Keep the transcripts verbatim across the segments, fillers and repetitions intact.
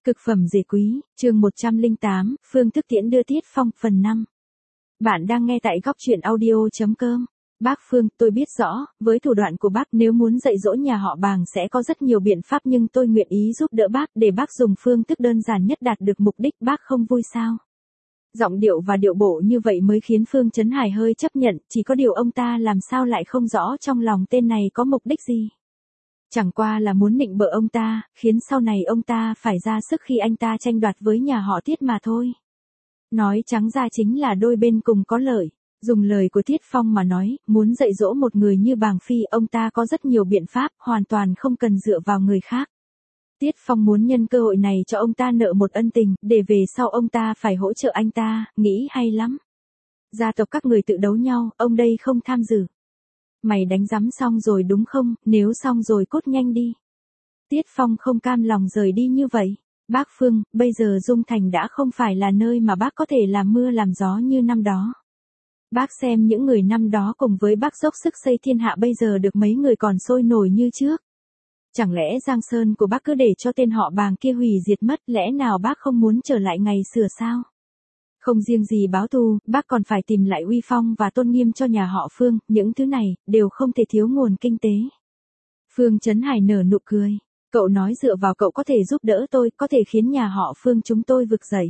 Cực phẩm dề quý, chương một trăm lẻ tám, phương thức tiễn đưa Tiết Phong, phần năm. Bạn đang nghe tại góc truyện audio.com. Bác Phương, tôi biết rõ, với thủ đoạn của bác nếu muốn dạy dỗ nhà họ Bàng sẽ có rất nhiều biện pháp nhưng tôi nguyện ý giúp đỡ bác để bác dùng phương thức đơn giản nhất đạt được mục đích. Bác không vui sao? Giọng điệu và điệu bộ như vậy mới khiến Phương Chấn Hải hơi chấp nhận, chỉ có điều ông ta làm sao lại không rõ trong lòng tên này có mục đích gì. Chẳng qua là muốn nịnh bợ ông ta, khiến sau này ông ta phải ra sức khi anh ta tranh đoạt với nhà họ Tiết mà thôi. Nói trắng ra chính là đôi bên cùng có lợi. Dùng lời của Tiết Phong mà nói, muốn dạy dỗ một người như Bàng Phi, ông ta có rất nhiều biện pháp, hoàn toàn không cần dựa vào người khác. Tiết Phong muốn nhân cơ hội này cho ông ta nợ một ân tình, để về sau ông ta phải hỗ trợ anh ta, nghĩ hay lắm. Gia tộc các người tự đấu nhau, ông đây không tham dự. Mày đánh rắm xong rồi đúng không, nếu xong rồi cút nhanh đi. Tiết Phong không cam lòng rời đi như vậy. Bác Phương, bây giờ Dung Thành đã không phải là nơi mà bác có thể làm mưa làm gió như năm đó. Bác xem những người năm đó cùng với bác dốc sức xây thiên hạ bây giờ được mấy người còn sôi nổi như trước. Chẳng lẽ Giang Sơn của bác cứ để cho tên họ Bàng kia hủy diệt mất, lẽ nào bác không muốn trở lại ngày xưa sao? Không riêng gì báo thù, bác còn phải tìm lại uy phong và tôn nghiêm cho nhà họ Phương, những thứ này, đều không thể thiếu nguồn kinh tế. Phương Chấn Hải nở nụ cười, cậu nói dựa vào cậu có thể giúp đỡ tôi, có thể khiến nhà họ Phương chúng tôi vực dậy.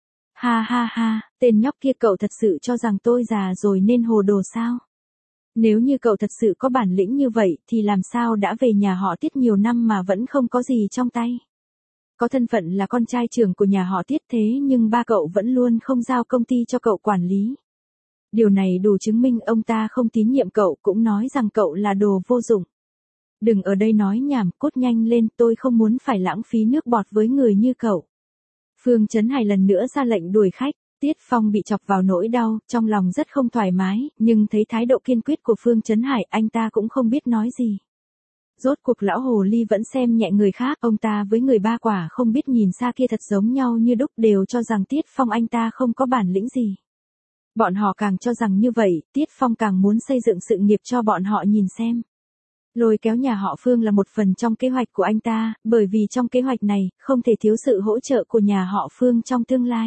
Ha ha ha, tên nhóc kia, cậu thật sự cho rằng tôi già rồi nên hồ đồ sao? Nếu như cậu thật sự có bản lĩnh như vậy, thì làm sao đã về nhà họ Tiết nhiều năm mà vẫn không có gì trong tay? Có thân phận là con trai trưởng của nhà họ Tiết thế nhưng ba cậu vẫn luôn không giao công ty cho cậu quản lý. Điều này đủ chứng minh ông ta không tín nhiệm cậu, cũng nói rằng cậu là đồ vô dụng. Đừng ở đây nói nhảm, cút nhanh lên, tôi không muốn phải lãng phí nước bọt với người như cậu. Phương Chấn Hải lần nữa ra lệnh đuổi khách. Tiết Phong bị chọc vào nỗi đau, trong lòng rất không thoải mái, nhưng thấy thái độ kiên quyết của Phương Chấn Hải, anh ta cũng không biết nói gì. Rốt cuộc lão hồ ly vẫn xem nhẹ người khác, ông ta với người ba quả không biết nhìn xa kia thật giống nhau như đúc, đều cho rằng Tiết Phong anh ta không có bản lĩnh gì. Bọn họ càng cho rằng như vậy, Tiết Phong càng muốn xây dựng sự nghiệp cho bọn họ nhìn xem. Lôi kéo nhà họ Phương là một phần trong kế hoạch của anh ta, bởi vì trong kế hoạch này, không thể thiếu sự hỗ trợ của nhà họ Phương trong tương lai.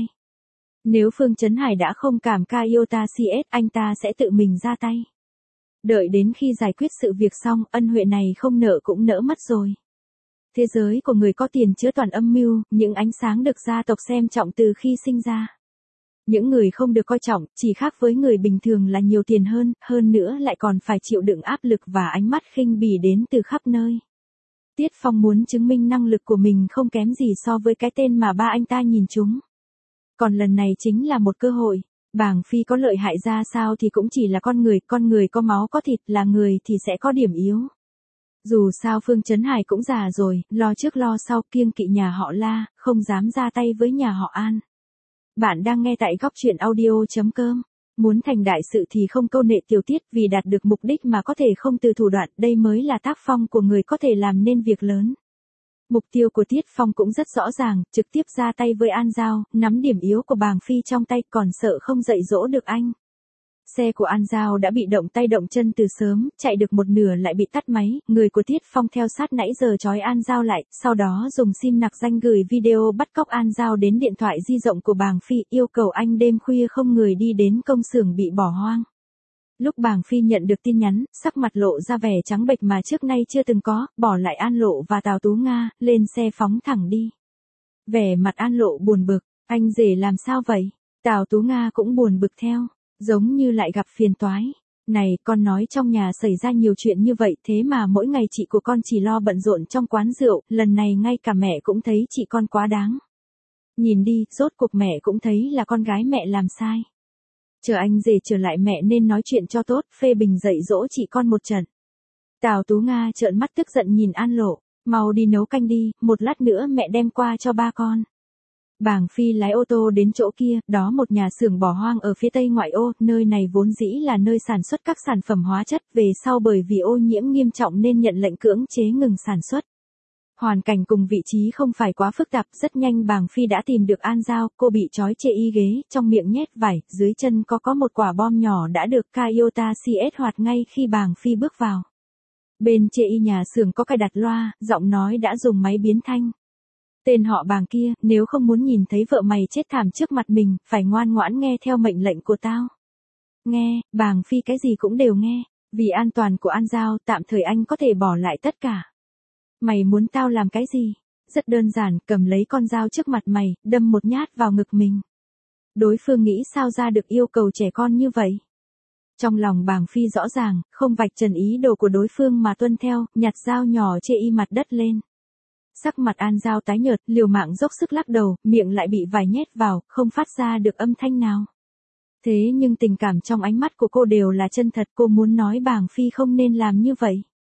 Nếu Phương Chấn Hải đã không cảm ca Iota xê ét, anh ta sẽ tự mình ra tay. Đợi đến khi giải quyết sự việc xong, ân huệ này không nợ cũng nỡ mất rồi. Thế giới của người có tiền chứa toàn âm mưu, những ánh sáng được gia tộc xem trọng từ khi sinh ra. Những người không được coi trọng, chỉ khác với người bình thường là nhiều tiền hơn, hơn nữa lại còn phải chịu đựng áp lực và ánh mắt khinh bỉ đến từ khắp nơi. Tiết Phong muốn chứng minh năng lực của mình không kém gì so với cái tên mà ba anh ta nhìn chúng. Còn lần này chính là một cơ hội. Bàng Phi có lợi hại ra sao thì cũng chỉ là con người, con người có máu có thịt, là người thì sẽ có điểm yếu. Dù sao Phương Chấn Hải cũng già rồi, lo trước lo sau, kiêng kỵ nhà họ La, không dám ra tay với nhà họ An. Bạn đang nghe tại góc truyện audio.com. Muốn thành đại sự thì không câu nệ tiểu tiết, vì đạt được mục đích mà có thể không từ thủ đoạn, đây mới là tác phong của người có thể làm nên việc lớn. Mục tiêu của Tiết Phong cũng rất rõ ràng, trực tiếp ra tay với An Giao, nắm điểm yếu của Bàng Phi trong tay, còn sợ không dạy dỗ được anh. Xe của An Giao đã bị động tay động chân từ sớm, chạy được một nửa lại bị tắt máy, người của Tiết Phong theo sát nãy giờ trói An Giao lại, sau đó dùng sim nặc danh gửi video bắt cóc An Giao đến điện thoại di động của Bàng Phi, yêu cầu anh đêm khuya không người đi đến công xưởng bị bỏ hoang. Lúc Bàng Phi nhận được tin nhắn, sắc mặt lộ ra vẻ trắng bệch mà trước nay chưa từng có, bỏ lại An Lộ và Tào Tú Nga, lên xe phóng thẳng đi. Vẻ mặt An Lộ buồn bực, anh rể làm sao vậy? Tào Tú Nga cũng buồn bực theo, giống như lại gặp phiền toái. Này, con nói trong nhà xảy ra nhiều chuyện như vậy, thế mà mỗi ngày chị của con chỉ lo bận rộn trong quán rượu, lần này ngay cả mẹ cũng thấy chị con quá đáng. Nhìn đi, rốt cuộc mẹ cũng thấy là con gái mẹ làm sai. Chờ anh rể trở lại mẹ nên nói chuyện cho tốt, phê bình dạy dỗ chị con một trận. Tào Tú Nga trợn mắt tức giận nhìn An Lộ, mau đi nấu canh đi, một lát nữa mẹ đem qua cho ba con. Bàng Phi lái ô tô đến chỗ kia, đó một nhà xưởng bỏ hoang ở phía tây ngoại ô, nơi này vốn dĩ là nơi sản xuất các sản phẩm hóa chất, về sau bởi vì ô nhiễm nghiêm trọng nên nhận lệnh cưỡng chế ngừng sản xuất. Hoàn cảnh cùng vị trí không phải quá phức tạp, rất nhanh Bàng Phi đã tìm được An Giao, cô bị trói chê y ghế, trong miệng nhét vải, dưới chân có có một quả bom nhỏ đã được Iota xê ét hoạt ngay khi Bàng Phi bước vào. Bên chê y nhà xưởng có cài đặt loa, giọng nói đã dùng máy biến thanh. Tên họ Bàng kia, nếu không muốn nhìn thấy vợ mày chết thảm trước mặt mình, phải ngoan ngoãn nghe theo mệnh lệnh của tao. Nghe, Bàng Phi cái gì cũng đều nghe. Vì an toàn của An Giao, tạm thời anh có thể bỏ lại tất cả. Mày muốn tao làm cái gì? Rất đơn giản, cầm lấy con dao trước mặt mày, đâm một nhát vào ngực mình. Đối phương nghĩ sao ra được yêu cầu trẻ con như vậy? Trong lòng Bàng Phi rõ ràng, không vạch trần ý đồ của đối phương mà tuân theo, nhặt dao nhỏ chê y mặt đất lên. Sắc mặt An Giao tái nhợt, liều mạng dốc sức lắc đầu, miệng lại bị vài nhét vào, không phát ra được âm thanh nào. Thế nhưng tình cảm trong ánh mắt của cô đều là chân thật, cô muốn nói Bàng Phi không nên làm như vậy.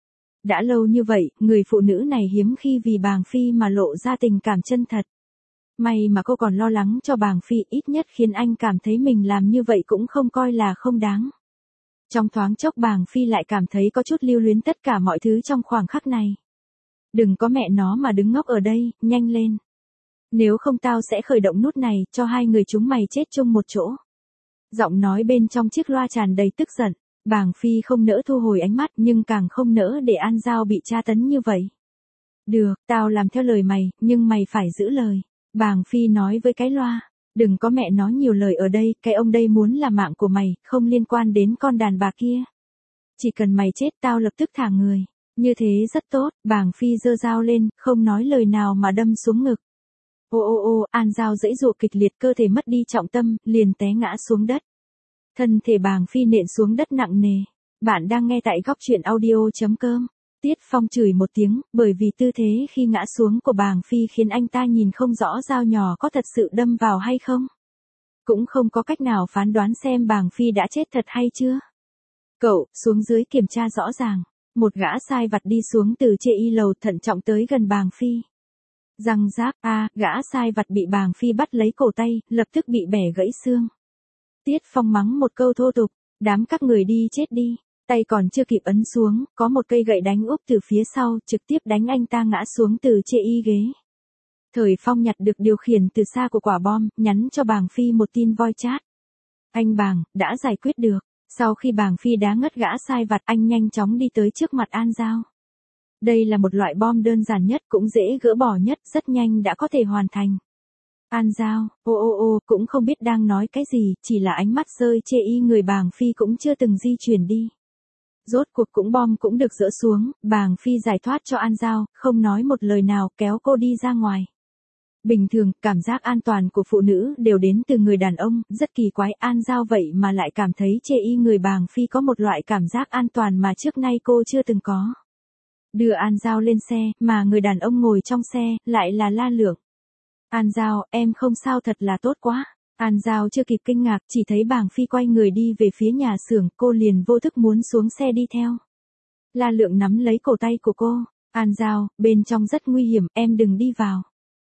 Đã lâu như vậy, người phụ nữ này hiếm khi vì Bàng Phi mà lộ ra tình cảm chân thật. May mà cô còn lo lắng cho Bàng Phi, ít nhất khiến anh cảm thấy mình làm như vậy cũng không coi là không đáng. Trong thoáng chốc Bàng Phi lại cảm thấy có chút lưu luyến tất cả mọi thứ trong khoảng khắc này. Đừng có mẹ nó mà đứng ngốc ở đây, nhanh lên. Nếu không tao sẽ khởi động nút này, cho hai người chúng mày chết chung một chỗ. Giọng nói bên trong chiếc loa tràn đầy tức giận. Bàng Phi không nỡ thu hồi ánh mắt nhưng càng không nỡ để An Giao bị tra tấn như vậy. Được, tao làm theo lời mày, nhưng mày phải giữ lời. Bàng Phi nói với cái loa. Đừng có mẹ nói nhiều lời ở đây, cái ông đây muốn là mạng của mày, không liên quan đến con đàn bà kia. Chỉ cần mày chết tao lập tức thả người. Như thế rất tốt, Bàng Phi giơ dao lên, không nói lời nào mà đâm xuống ngực. Ô ô ô, An Giao giãy giụa kịch liệt, cơ thể mất đi trọng tâm, liền té ngã xuống đất. Thân thể Bàng Phi nện xuống đất nặng nề. Bạn đang nghe tại góc truyện audio chấm com. Tiết Phong chửi một tiếng, bởi vì tư thế khi ngã xuống của Bàng Phi khiến anh ta nhìn không rõ dao nhỏ có thật sự đâm vào hay không. Cũng không có cách nào phán đoán xem Bàng Phi đã chết thật hay chưa. Cậu, xuống dưới kiểm tra rõ ràng. Một gã sai vặt đi xuống từ chê y lầu thận trọng tới gần Bàng Phi. Răng rác, a, gã sai vặt bị Bàng Phi bắt lấy cổ tay, lập tức bị bẻ gãy xương. Tiết Phong mắng một câu thô tục, đám các người đi chết đi. Tay còn chưa kịp ấn xuống, có một cây gậy đánh úp từ phía sau, trực tiếp đánh anh ta ngã xuống từ chê y ghế. Thời Phong nhặt được điều khiển từ xa của quả bom, nhắn cho Bàng Phi một tin voi chat. Anh Bàng, đã giải quyết được. Sau khi Bàng Phi đá ngất gã sai vặt, anh nhanh chóng đi tới trước mặt An Giao. Đây là một loại bom đơn giản nhất, cũng dễ gỡ bỏ nhất, rất nhanh đã có thể hoàn thành. An Giao, ô ô ô, cũng không biết đang nói cái gì, chỉ là ánh mắt rơi chê y người Bàng Phi cũng chưa từng di chuyển đi. Rốt cuộc cũng bom cũng được dỡ xuống, Bàng Phi giải thoát cho An Giao, không nói một lời nào, kéo cô đi ra ngoài. Bình thường, cảm giác an toàn của phụ nữ đều đến từ người đàn ông, rất kỳ quái, An Giao vậy mà lại cảm thấy chê y người Bàng Phi có một loại cảm giác an toàn mà trước nay cô chưa từng có. Đưa An Giao lên xe, mà người đàn ông ngồi trong xe, lại là La Lượng. An Giao, em không sao thật là tốt quá. An Giao chưa kịp kinh ngạc, chỉ thấy Bàng Phi quay người đi về phía nhà xưởng, cô liền vô thức muốn xuống xe đi theo. La Lượng nắm lấy cổ tay của cô. An Giao, bên trong rất nguy hiểm, em đừng đi vào.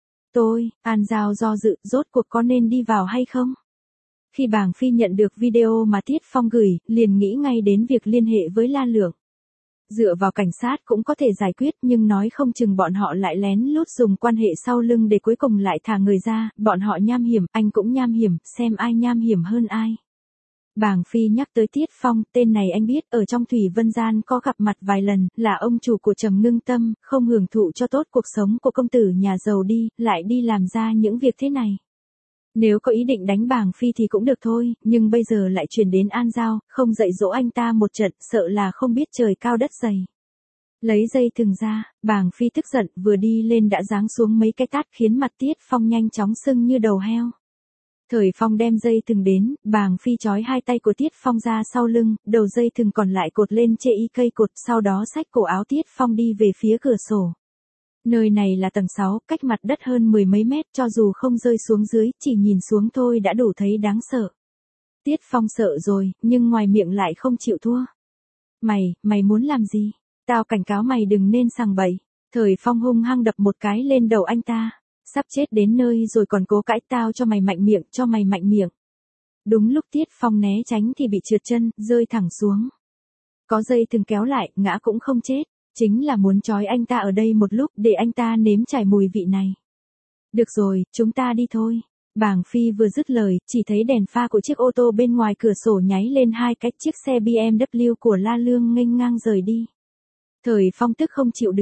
Tôi, An Giao do dự, rốt cuộc có nên đi vào hay không? Khi Bàng Phi nhận được video mà Tiết Phong gửi, liền nghĩ ngay đến việc liên hệ với La Lượng. Dựa vào cảnh sát cũng có thể giải quyết, nhưng nói không chừng bọn họ lại lén lút dùng quan hệ sau lưng để cuối cùng lại thả người ra, bọn họ nham hiểm, anh cũng nham hiểm, xem ai nham hiểm hơn ai. Bàng Phi nhắc tới Tiết Phong, tên này anh biết, ở trong Thủy Vân Gian có gặp mặt vài lần, là ông chủ của Trầm Ngưng Tâm, không hưởng thụ cho tốt cuộc sống của công tử nhà giàu đi, lại đi làm ra những việc thế này. Nếu có ý định đánh Bàng Phi thì cũng được thôi, nhưng bây giờ lại chuyển đến An Giao, không dạy dỗ anh ta một trận, sợ là không biết trời cao đất dày. Lấy dây thừng ra, Bàng Phi tức giận, vừa đi lên đã giáng xuống mấy cái tát khiến mặt Tiết Phong nhanh chóng sưng như đầu heo. Thời Phong đem dây thừng đến, Bàng Phi trói hai tay của Tiết Phong ra sau lưng, đầu dây thừng còn lại cột lên chê y cây cột, sau đó xách cổ áo Tiết Phong đi về phía cửa sổ. Nơi này là tầng sáu, cách mặt đất hơn mười mấy mét, cho dù không rơi xuống dưới, chỉ nhìn xuống thôi đã đủ thấy đáng sợ. Tiết Phong sợ rồi, nhưng ngoài miệng lại không chịu thua. Mày, mày muốn làm gì? Tao cảnh cáo mày đừng nên sằng bậy. Thời Phong hung hăng đập một cái lên đầu anh ta. Sắp chết đến nơi rồi còn cố cãi, tao cho mày mạnh miệng, cho mày mạnh miệng. Đúng lúc Tiết Phong né tránh thì bị trượt chân, rơi thẳng xuống. Có dây thừng kéo lại, ngã cũng không chết. Chính là muốn trói anh ta ở đây một lúc để anh ta nếm trải mùi vị này. Được rồi, chúng ta đi thôi. Bàng Phi vừa dứt lời, chỉ thấy đèn pha của chiếc ô tô bên ngoài cửa sổ nháy lên hai cách, chiếc xe bê em vê của La Lương nghênh ngang rời đi. Thời Phong tức không chịu được.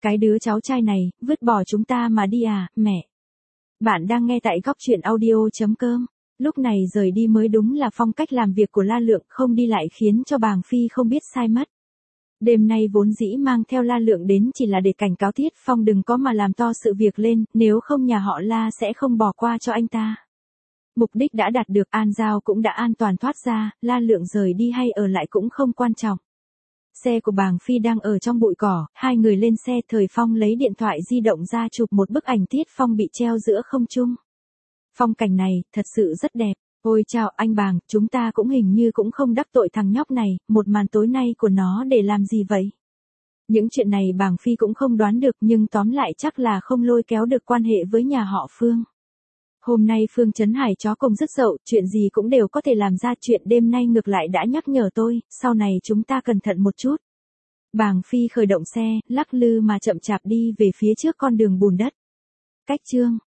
Cái đứa cháu trai này, vứt bỏ chúng ta mà đi à, mẹ. Bạn đang nghe tại góc chuyện audio.com. Lúc này rời đi mới đúng là phong cách làm việc của La Lượng, không đi lại khiến cho Bàng Phi không biết sai mất. Đêm nay vốn dĩ mang theo La Lượng đến chỉ là để cảnh cáo Tiết Phong đừng có mà làm to sự việc lên, nếu không nhà họ La sẽ không bỏ qua cho anh ta. Mục đích đã đạt được, An Giao cũng đã an toàn thoát ra, La Lượng rời đi hay ở lại cũng không quan trọng. Xe của Bàng Phi đang ở trong bụi cỏ, hai người lên xe, Thời Phong lấy điện thoại di động ra chụp một bức ảnh Tiết Phong bị treo giữa không trung. Phong cảnh này, thật sự rất đẹp. Ôi chào anh Bàng, chúng ta cũng hình như cũng không đắc tội thằng nhóc này, một màn tối nay của nó để làm gì vậy? Những chuyện này Bàng Phi cũng không đoán được, nhưng tóm lại chắc là không lôi kéo được quan hệ với nhà họ Phương. Hôm nay Phương Trấn Hải chó cùng rất dậu, chuyện gì cũng đều có thể làm ra, chuyện đêm nay ngược lại đã nhắc nhở tôi, sau này chúng ta cẩn thận một chút. Bàng Phi khởi động xe, lắc lư mà chậm chạp đi về phía trước con đường bùn đất. Cách chương